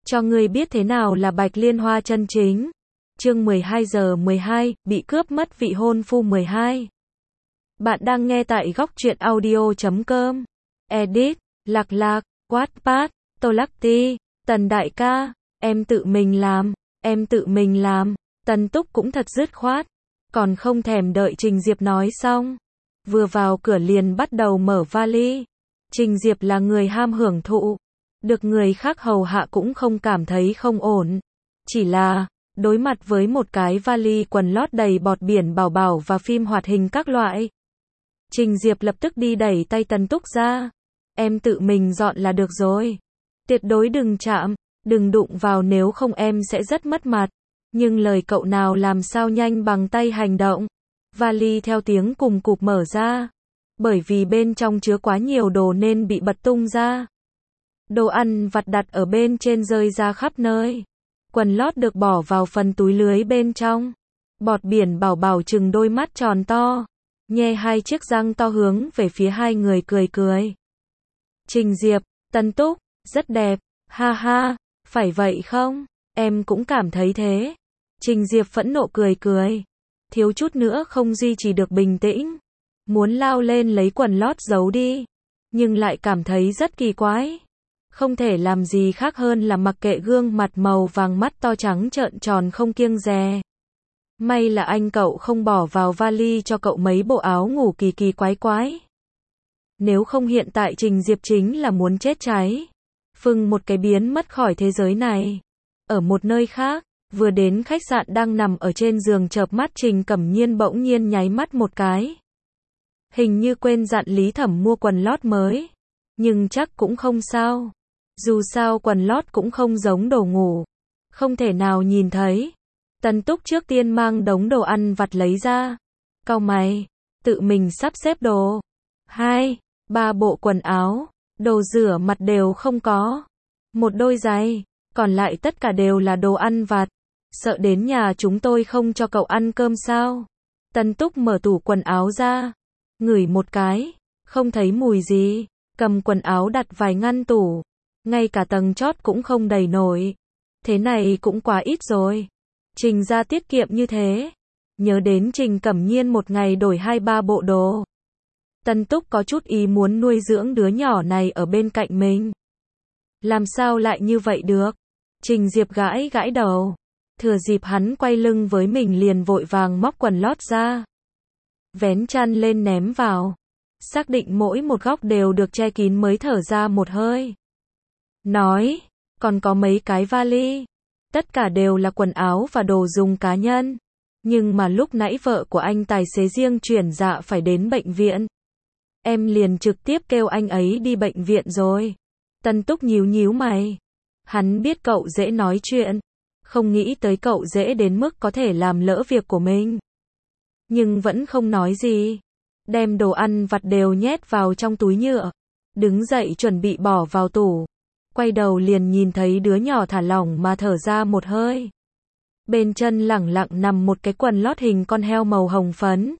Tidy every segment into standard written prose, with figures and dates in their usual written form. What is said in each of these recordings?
Cho ngươi biết thế nào là Bạch Liên Hoa chân chính. Chương 12 giờ 12, bị cướp mất vị hôn phu 12. Bạn đang nghe tại góc truyện audio.com. Edit, Lạc Lạc, Wattpad, Tô Lắc Ti, Tần đại ca, em tự mình làm, Tần Túc cũng thật dứt khoát, còn không thèm đợi Trình Diệp nói xong. Vừa vào cửa liền bắt đầu mở vali. Trình Diệp là người ham hưởng thụ, được người khác hầu hạ cũng không cảm thấy không ổn. Chỉ là, đối mặt với một cái vali quần lót đầy bọt biển bảo bảo và phim hoạt hình các loại, Trình Diệp lập tức đi đẩy tay Tần Túc ra. Em tự mình dọn là được rồi. Tuyệt đối đừng chạm, đừng đụng vào nếu không em sẽ rất mất mặt. Nhưng lời cậu nào làm sao nhanh bằng tay hành động. Vali theo tiếng cùng cụp mở ra. Bởi vì bên trong chứa quá nhiều đồ nên bị bật tung ra. Đồ ăn vặt đặt ở bên trên rơi ra khắp nơi. Quần lót được bỏ vào phần túi lưới bên trong. Bọt biển bảo bảo trừng đôi mắt tròn to, nhe hai chiếc răng to hướng về phía hai người cười cười. Trình Diệp, Tần Túc, rất đẹp, ha ha, phải vậy không? Em cũng cảm thấy thế. Trình Diệp phẫn nộ cười cười, thiếu chút nữa không duy trì được bình tĩnh, muốn lao lên lấy quần lót giấu đi, nhưng lại cảm thấy rất kỳ quái. Không thể làm gì khác hơn là mặc kệ gương mặt màu vàng mắt to trắng trợn tròn không kiêng dè. May là anh cậu không bỏ vào vali cho cậu mấy bộ áo ngủ kỳ kỳ quái quái. Nếu không hiện tại Trình Diệp chính là muốn chết cháy. Phừng một cái biến mất khỏi thế giới này. Ở một nơi khác, vừa đến khách sạn đang nằm ở trên giường chợp mắt Trình Cẩm Nhiên bỗng nhiên nháy mắt một cái. Hình như quên dặn Lý Thẩm mua quần lót mới. Nhưng chắc cũng không sao. Dù sao quần lót cũng không giống đồ ngủ. Không thể nào nhìn thấy. Tần Túc trước tiên mang đống đồ ăn vặt lấy ra. Cau mày, tự mình sắp xếp đồ. 2, 3 bộ quần áo, đồ rửa mặt đều không có. Một đôi giày, còn lại tất cả đều là đồ ăn vặt. Sợ đến nhà chúng tôi không cho cậu ăn cơm sao? Tần Túc mở tủ quần áo ra, ngửi một cái, không thấy mùi gì, cầm quần áo đặt vài ngăn tủ. Ngay cả tầng chót cũng không đầy nổi. Thế này cũng quá ít rồi. Trình ra tiết kiệm như thế. Nhớ đến Trình Cẩm Nhiên một ngày đổi 2-3 bộ đồ. Tần Túc có chút ý muốn nuôi dưỡng đứa nhỏ này ở bên cạnh mình. Làm sao lại như vậy được? Trình Diệp gãi gãi đầu. Thừa dịp hắn quay lưng với mình liền vội vàng móc quần lót ra. Vén chăn lên ném vào. Xác định mỗi một góc đều được che kín mới thở ra một hơi. Nói, còn có mấy cái vali. Tất cả đều là quần áo và đồ dùng cá nhân. Nhưng mà lúc nãy vợ của anh tài xế riêng chuyển dạ phải đến bệnh viện. Em liền trực tiếp kêu anh ấy đi bệnh viện rồi. Tần Túc nhíu nhíu mày. Hắn biết cậu dễ nói chuyện. Không nghĩ tới cậu dễ đến mức có thể làm lỡ việc của mình. Nhưng vẫn không nói gì. Đem đồ ăn vặt đều nhét vào trong túi nhựa. Đứng dậy chuẩn bị bỏ vào tủ. Quay đầu liền nhìn thấy đứa nhỏ thả lỏng mà thở ra một hơi. Bên chân lẳng lặng nằm một cái quần lót hình con heo màu hồng phấn.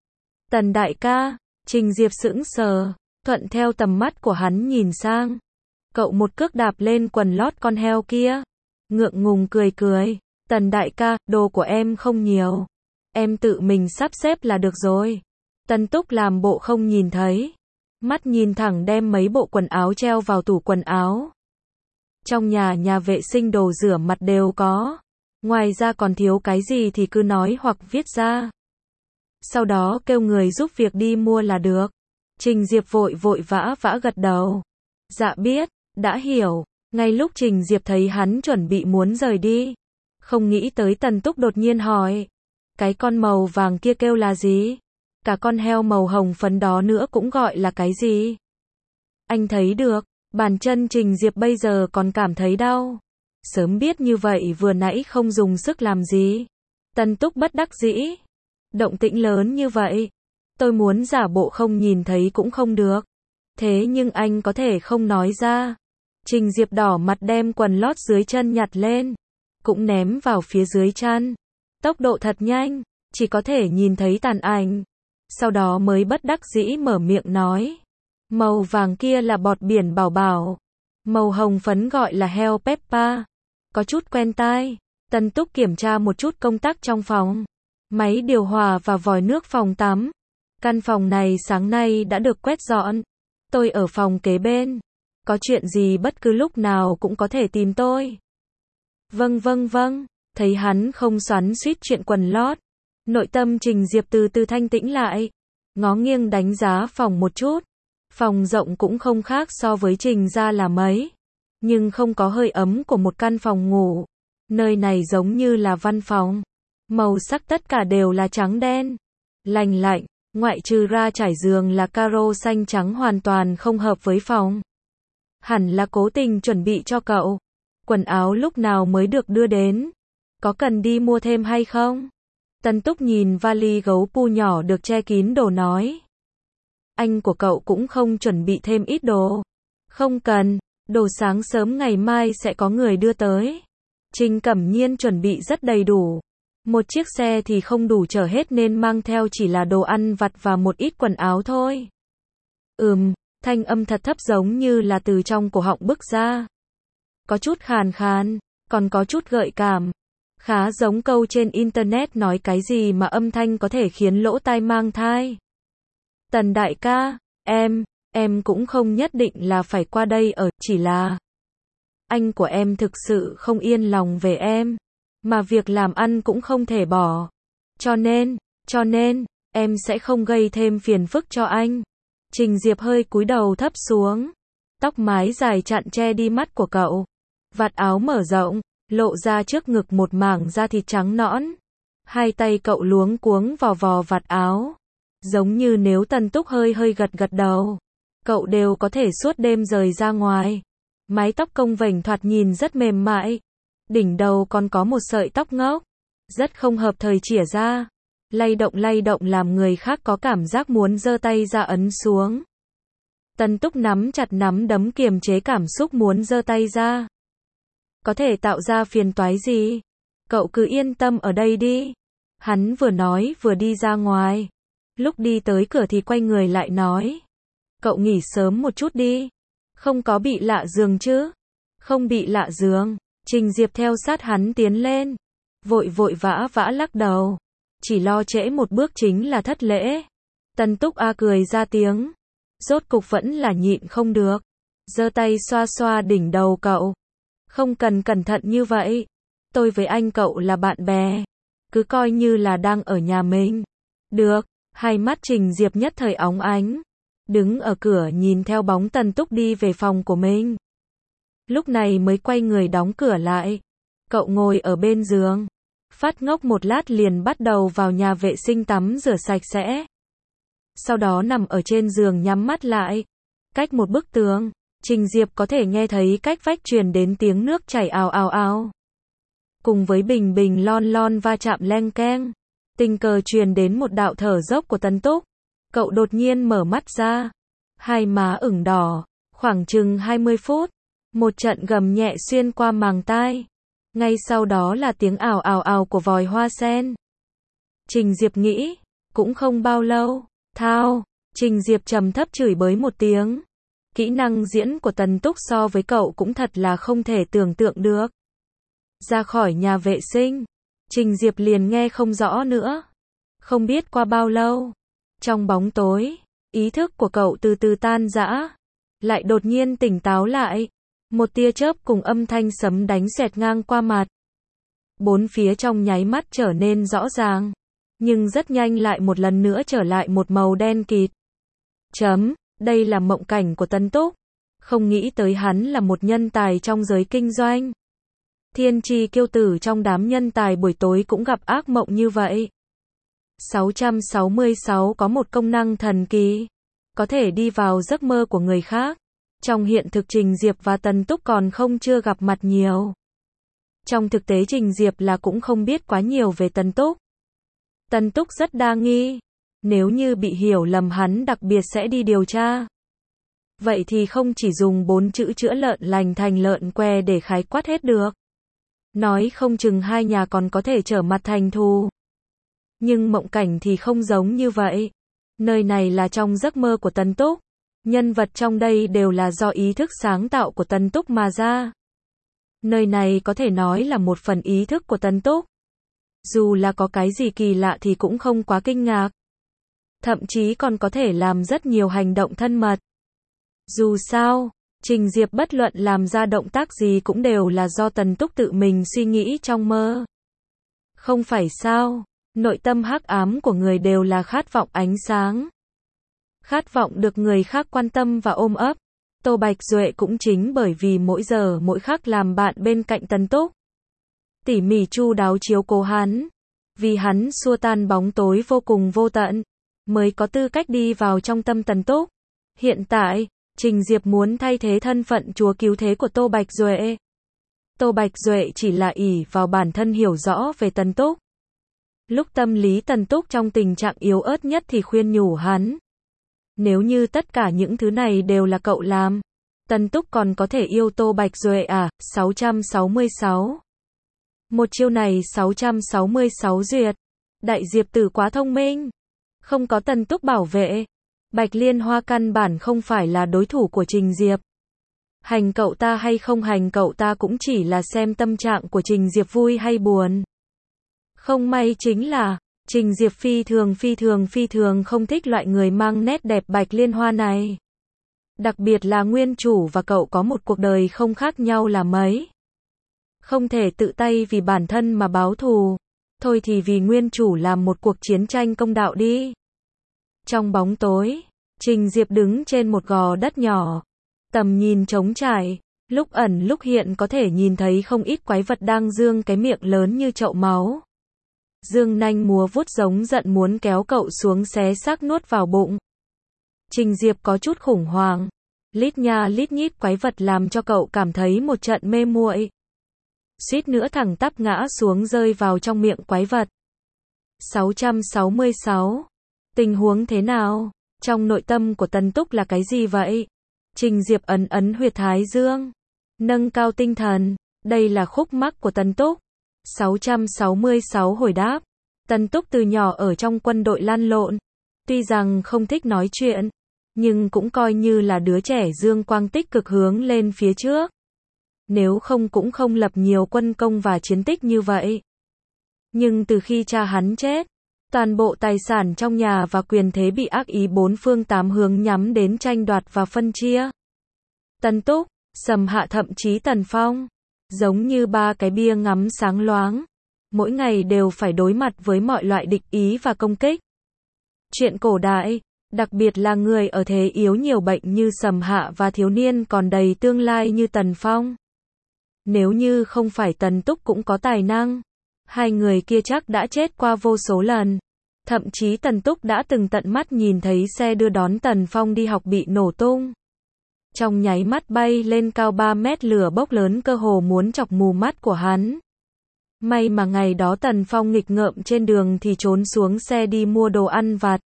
Tần đại ca, Trình Diệp sững sờ, thuận theo tầm mắt của hắn nhìn sang. Cậu một cước đạp lên quần lót con heo kia. Ngượng ngùng cười cười. Tần đại ca, đồ của em không nhiều. Em tự mình sắp xếp là được rồi. Tần Túc làm bộ không nhìn thấy. Mắt nhìn thẳng đem mấy bộ quần áo treo vào tủ quần áo. Trong nhà vệ sinh đồ rửa mặt đều có. Ngoài ra còn thiếu cái gì thì cứ nói hoặc viết ra. Sau đó kêu người giúp việc đi mua là được. Trình Diệp vội vã gật đầu. Dạ biết, đã hiểu. Ngay lúc Trình Diệp thấy hắn chuẩn bị muốn rời đi. Không nghĩ tới Tần Túc đột nhiên hỏi. Cái con màu vàng kia kêu là gì? Cả con heo màu hồng phấn đó nữa cũng gọi là cái gì? Anh thấy được. Bàn chân Trình Diệp bây giờ còn cảm thấy đau. Sớm biết như vậy vừa nãy không dùng sức làm gì. Tần Túc bất đắc dĩ. Động tĩnh lớn như vậy. Tôi muốn giả bộ không nhìn thấy cũng không được. Thế nhưng anh có thể không nói ra. Trình Diệp đỏ mặt đem quần lót dưới chân nhặt lên. Cũng ném vào phía dưới chân. Tốc độ thật nhanh. Chỉ có thể nhìn thấy tàn ảnh. Sau đó mới bất đắc dĩ mở miệng nói. Màu vàng kia là bọt biển bảo bảo. Màu hồng phấn gọi là heo Peppa. có chút quen tai. Tân Túc kiểm tra một chút công tắc trong phòng. Máy điều hòa và vòi nước phòng tắm. Căn phòng này sáng nay đã được quét dọn. Tôi ở phòng kế bên. Có chuyện gì bất cứ lúc nào cũng có thể tìm tôi. Vâng. Thấy hắn không xoắn xuýt chuyện quần lót. Nội tâm Trình Diệp từ từ thanh tĩnh lại. Ngó nghiêng đánh giá phòng một chút. Phòng rộng cũng không khác so với Trình gia là mấy. Nhưng không có hơi ấm của một căn phòng ngủ. Nơi này giống như là văn phòng. Màu sắc tất cả đều là trắng đen. Lành lạnh, ngoại trừ ra trải giường là caro xanh trắng hoàn toàn không hợp với phòng. Hẳn là cố tình chuẩn bị cho cậu. Quần áo lúc nào mới được đưa đến? Có cần đi mua thêm hay không? Tân Túc nhìn vali gấu pu nhỏ được che kín đồ nói. Anh của cậu cũng không chuẩn bị thêm ít đồ. Không cần, đồ sáng sớm ngày mai sẽ có người đưa tới. Trình Cẩm Nhiên chuẩn bị rất đầy đủ. Một chiếc xe thì không đủ chở hết nên mang theo chỉ là đồ ăn vặt và một ít quần áo thôi. Thanh âm thật thấp giống như là từ trong cổ họng bứt ra. Có chút khàn khàn, còn có chút gợi cảm. Khá giống câu trên internet nói cái gì mà âm thanh có thể khiến lỗ tai mang thai. Tần đại ca, em cũng không nhất định là phải qua đây ở, chỉ là anh của em thực sự không yên lòng về em, mà việc làm ăn cũng không thể bỏ. Cho nên, em sẽ không gây thêm phiền phức cho anh. Trình Diệp hơi cúi đầu thấp xuống. Tóc mái dài chặn che đi mắt của cậu. Vạt áo mở rộng, lộ ra trước ngực một mảng da thịt trắng nõn. Hai tay cậu luống cuống vò vò vạt áo. Giống như nếu Tân Túc hơi gật đầu, cậu đều có thể suốt đêm rời ra ngoài. Mái tóc cong vênh thoạt nhìn rất mềm mại. Đỉnh đầu còn có một sợi tóc ngốc. Rất không hợp thời chỉa ra. Lay động làm người khác có cảm giác muốn giơ tay ra ấn xuống. Tân Túc nắm chặt nắm đấm kiềm chế cảm xúc muốn giơ tay ra. Có thể tạo ra phiền toái gì? Cậu cứ yên tâm ở đây đi. Hắn vừa nói vừa đi ra ngoài. Lúc đi tới cửa thì quay người lại nói. Cậu nghỉ sớm một chút đi. Không có bị lạ giường chứ? Không bị lạ giường. Trình Diệp theo sát hắn tiến lên. Vội vã lắc đầu. Chỉ lo trễ một bước chính là thất lễ. Tân Túc cười ra tiếng. Rốt cục vẫn là nhịn không được. Giơ tay xoa đỉnh đầu cậu. Không cần cẩn thận như vậy. Tôi với anh cậu là bạn bè. Cứ coi như là đang ở nhà mình. Được. Hai mắt Trình Diệp nhất thời óng ánh. Đứng ở cửa nhìn theo bóng Tân Túc đi về phòng của mình. Lúc này mới quay người đóng cửa lại. Cậu ngồi ở bên giường. Phát ngốc một lát liền bắt đầu vào nhà vệ sinh tắm rửa sạch sẽ. Sau đó nằm ở trên giường nhắm mắt lại. Cách một bức tường, Trình Diệp có thể nghe thấy cách vách truyền đến tiếng nước chảy ào. Cùng với bình lon va chạm leng keng. Tình cờ truyền đến một đạo thở dốc của Tân Túc. Cậu đột nhiên mở mắt ra. Hai má ửng đỏ. Khoảng chừng 20 phút. Một trận gầm nhẹ xuyên qua màng tai. Ngay sau đó là tiếng ào của vòi hoa sen. Trình Diệp nghĩ. Cũng không bao lâu. Thao. Trình Diệp trầm thấp chửi bới một tiếng. Kỹ năng diễn của Tân Túc so với cậu cũng thật là không thể tưởng tượng được. Ra khỏi nhà vệ sinh. Trình Diệp liền nghe không rõ nữa. Không biết qua bao lâu. Trong bóng tối, ý thức của cậu từ từ tan rã. Lại đột nhiên tỉnh táo lại. Một tia chớp cùng âm thanh sấm đánh xẹt ngang qua mặt. Bốn phía trong nháy mắt trở nên rõ ràng. Nhưng rất nhanh lại một lần nữa trở lại một màu đen kịt. Đây là mộng cảnh của Tân Túc. Không nghĩ tới hắn là một nhân tài trong giới kinh doanh. Thiên tri kiêu tử trong đám nhân tài buổi tối cũng gặp ác mộng như vậy. 666 có một công năng thần kỳ. Có thể đi vào giấc mơ của người khác. Trong hiện thực Trình Diệp và Tân Túc còn chưa gặp mặt nhiều. Trong thực tế Trình Diệp là cũng không biết quá nhiều về Tân Túc. Tân Túc rất đa nghi. Nếu như bị hiểu lầm hắn đặc biệt sẽ đi điều tra. Vậy thì không chỉ dùng 4 chữ chữa lợn lành thành lợn què để khái quát hết được. Nói không chừng hai nhà còn có thể trở mặt thành thù. Nhưng mộng cảnh thì không giống như vậy. Nơi này là trong giấc mơ của Tân Túc. Nhân vật trong đây đều là do ý thức sáng tạo của Tân Túc mà ra. Nơi này có thể nói là một phần ý thức của Tấn Túc. Dù là có cái gì kỳ lạ thì cũng không quá kinh ngạc. Thậm chí còn có thể làm rất nhiều hành động thân mật. Dù sao, Trình Diệp bất luận làm ra động tác gì cũng đều là do Tấn Túc tự mình suy nghĩ trong mơ. Không phải sao? Nội tâm hắc ám của người đều là khát vọng ánh sáng. Khát vọng được người khác quan tâm và ôm ấp. Tô Bạch Duệ cũng chính bởi vì mỗi giờ mỗi khắc làm bạn bên cạnh Tấn Túc. Tỉ mỉ chu đáo chiếu cố hắn. Vì hắn xua tan bóng tối vô cùng vô tận. Mới có tư cách đi vào trong tâm Tấn Túc. Hiện tại, Trình Diệp muốn thay thế thân phận chúa cứu thế của Tô Bạch Duệ. Tô Bạch Duệ chỉ là ỷ vào bản thân hiểu rõ về Tấn Túc. Lúc tâm lý Tấn Túc trong tình trạng yếu ớt nhất thì khuyên nhủ hắn. Nếu như tất cả những thứ này đều là cậu làm, Tấn Túc còn có thể yêu Tô Bạch Duệ à? 666. Một chiêu này 666 duyệt. Đại Diệp tử quá thông minh. Không có Tấn Túc bảo vệ, Bạch Liên Hoa căn bản không phải là đối thủ của Trình Diệp. Hành cậu ta hay không hành cậu ta cũng chỉ là xem tâm trạng của Trình Diệp vui hay buồn. Không may chính là, Trình Diệp phi thường không thích loại người mang nét đẹp Bạch Liên Hoa này. Đặc biệt là nguyên chủ và cậu có một cuộc đời không khác nhau là mấy. Không thể tự tay vì bản thân mà báo thù. Thôi thì vì nguyên chủ làm một cuộc chiến tranh công đạo đi. Trong bóng tối, Trình Diệp đứng trên một gò đất nhỏ. Tầm nhìn trống trải, lúc ẩn lúc hiện có thể nhìn thấy không ít quái vật đang giương cái miệng lớn như chậu máu. Dương nanh múa vuốt giống giận muốn kéo cậu xuống xé xác nuốt vào bụng. Trình Diệp có chút khủng hoảng. Lít nha lít nhít quái vật làm cho cậu cảm thấy một trận mê muội. Suýt nữa thẳng tắp ngã xuống rơi vào trong miệng quái vật. 666. Tình huống thế nào? Trong nội tâm của Tấn Túc là cái gì vậy? Trình Diệp ấn ấn huyệt thái dương. Nâng cao tinh thần. Đây là khúc mắc của Tấn Túc. 666 hồi đáp. Tấn Túc từ nhỏ ở trong quân đội lăn lộn. Tuy rằng không thích nói chuyện, nhưng cũng coi như là đứa trẻ dương quang tích cực hướng lên phía trước. Nếu không cũng không lập nhiều quân công và chiến tích như vậy. Nhưng từ khi cha hắn chết, toàn bộ tài sản trong nhà và quyền thế bị ác ý bốn phương tám hướng nhắm đến tranh đoạt và phân chia. Tấn Túc, Sầm Hạ thậm chí Tần Phong, giống như ba cái bia ngắm sáng loáng, mỗi ngày đều phải đối mặt với mọi loại địch ý và công kích. Chuyện cổ đại, đặc biệt là người ở thế yếu nhiều bệnh như Sầm Hạ và thiếu niên còn đầy tương lai như Tần Phong. Nếu như không phải Tấn Túc cũng có tài năng, hai người kia chắc đã chết qua vô số lần. Thậm chí Tấn Túc đã từng tận mắt nhìn thấy xe đưa đón Tần Phong đi học bị nổ tung. Trong nháy mắt bay lên cao 3 mét lửa bốc lớn cơ hồ muốn chọc mù mắt của hắn. May mà ngày đó Tần Phong nghịch ngợm trên đường thì trốn xuống xe đi mua đồ ăn vặt.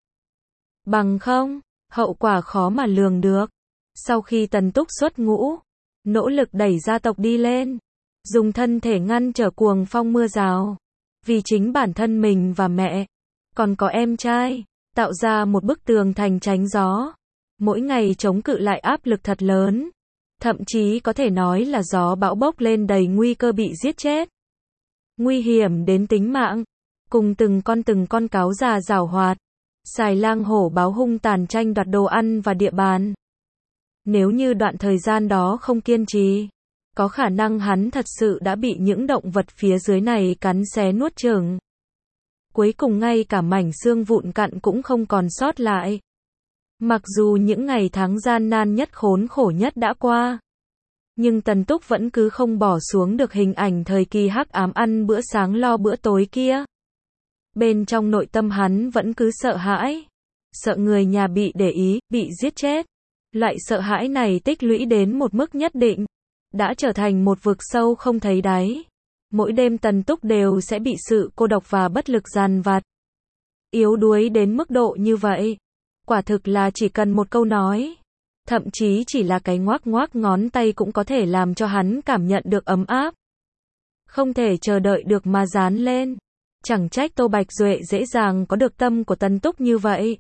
Bằng không, hậu quả khó mà lường được. Sau khi Tấn Túc xuất ngũ, nỗ lực đẩy gia tộc đi lên, dùng thân thể ngăn trở cuồng phong mưa rào. Vì chính bản thân mình và mẹ, còn có em trai, tạo ra một bức tường thành tránh gió. Mỗi ngày chống cự lại áp lực thật lớn. Thậm chí có thể nói là gió bão bốc lên đầy nguy cơ bị giết chết. Nguy hiểm đến tính mạng. Cùng từng con cáo già giảo hoạt. Xài lang hổ báo hung tàn tranh đoạt đồ ăn và địa bàn. Nếu như đoạn thời gian đó không kiên trì, có khả năng hắn thật sự đã bị những động vật phía dưới này cắn xé nuốt chửng. Cuối cùng ngay cả mảnh xương vụn cặn cũng không còn sót lại. Mặc dù những ngày tháng gian nan nhất khốn khổ nhất đã qua, nhưng Tấn Túc vẫn cứ không bỏ xuống được hình ảnh thời kỳ hắc ám ăn bữa sáng lo bữa tối kia. Bên trong nội tâm hắn vẫn cứ sợ hãi. Sợ người nhà bị để ý, bị giết chết. Loại sợ hãi này tích lũy đến một mức nhất định, đã trở thành một vực sâu không thấy đáy. Mỗi đêm Tấn Túc đều sẽ bị sự cô độc và bất lực dằn vặt. Yếu đuối đến mức độ như vậy. Quả thực là chỉ cần một câu nói, thậm chí chỉ là cái ngoác ngoác ngón tay cũng có thể làm cho hắn cảm nhận được ấm áp. Không thể chờ đợi được mà dán lên. Chẳng trách Tô Bạch Duệ dễ dàng có được tâm của Tấn Túc như vậy.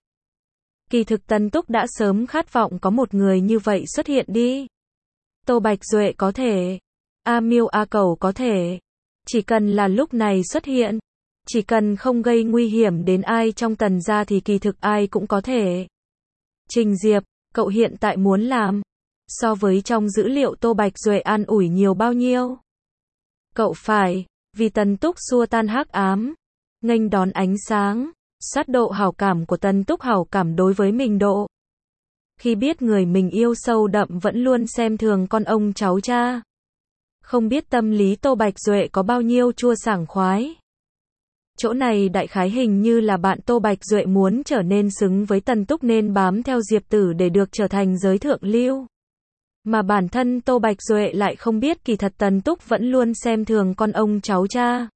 Kỳ thực Tấn Túc đã sớm khát vọng có một người như vậy xuất hiện đi. Tô Bạch Duệ có thể A Miêu A Cẩu có thể. Chỉ cần là lúc này xuất hiện. Chỉ cần không gây nguy hiểm đến ai trong Tần gia thì kỳ thực ai cũng có thể. Trình Diệp, cậu hiện tại muốn làm. So với trong dữ liệu Tô Bạch Duệ an ủi nhiều bao nhiêu. Cậu phải, vì Tần Túc xua tan hắc ám. Nghênh đón ánh sáng. Sát độ hảo cảm của Tần Túc hảo cảm đối với mình độ. Khi biết người mình yêu sâu đậm vẫn luôn xem thường con ông cháu cha. Không biết tâm lý Tô Bạch Duệ có bao nhiêu chua sảng khoái. Chỗ này đại khái hình như là bạn Tô Bạch Duệ muốn trở nên xứng với Tần Túc nên bám theo Diệp Tử để được trở thành giới thượng lưu. Mà bản thân Tô Bạch Duệ lại không biết kỳ thật Tần Túc vẫn luôn xem thường con ông cháu cha.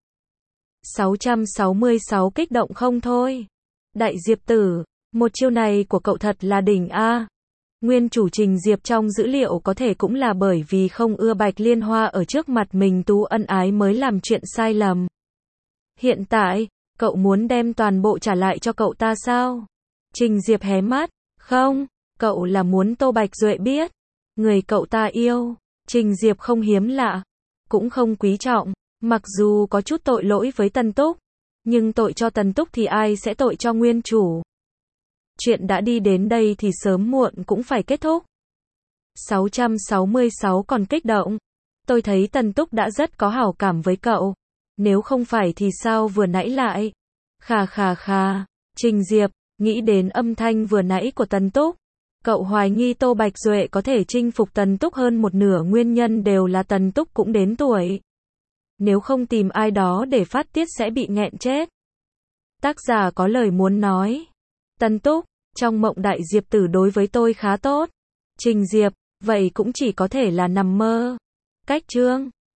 666 kích động không thôi. Đại Diệp Tử, một chiêu này của cậu thật là đỉnh a. Nguyên chủ Trình Diệp trong dữ liệu có thể cũng là bởi vì không ưa Bạch Liên Hoa ở trước mặt mình tú ân ái mới làm chuyện sai lầm. Hiện tại, cậu muốn đem toàn bộ trả lại cho cậu ta sao? Trình Diệp hé mắt, không, cậu là muốn Tô Bạch Duệ biết. Người cậu ta yêu, Trình Diệp không hiếm lạ, cũng không quý trọng, mặc dù có chút tội lỗi với Tần Túc, nhưng tội cho Tần Túc thì ai sẽ tội cho nguyên chủ. Chuyện đã đi đến đây thì sớm muộn cũng phải kết thúc. 666 còn kích động. Tôi thấy Tần Túc đã rất có hảo cảm với cậu. Nếu không phải thì sao vừa nãy lại? Khà khà khà. Trình Diệp, nghĩ đến âm thanh vừa nãy của Tần Túc. Cậu hoài nghi Tô Bạch Duệ có thể chinh phục Tần Túc hơn một nửa nguyên nhân đều là Tần Túc cũng đến tuổi. Nếu không tìm ai đó để phát tiết sẽ bị nghẹn chết. Tác giả có lời muốn nói. Tần Túc, trong mộng Đại Diệp Tử đối với tôi khá tốt. Trình Diệp, vậy cũng chỉ có thể là nằm mơ. Cách chương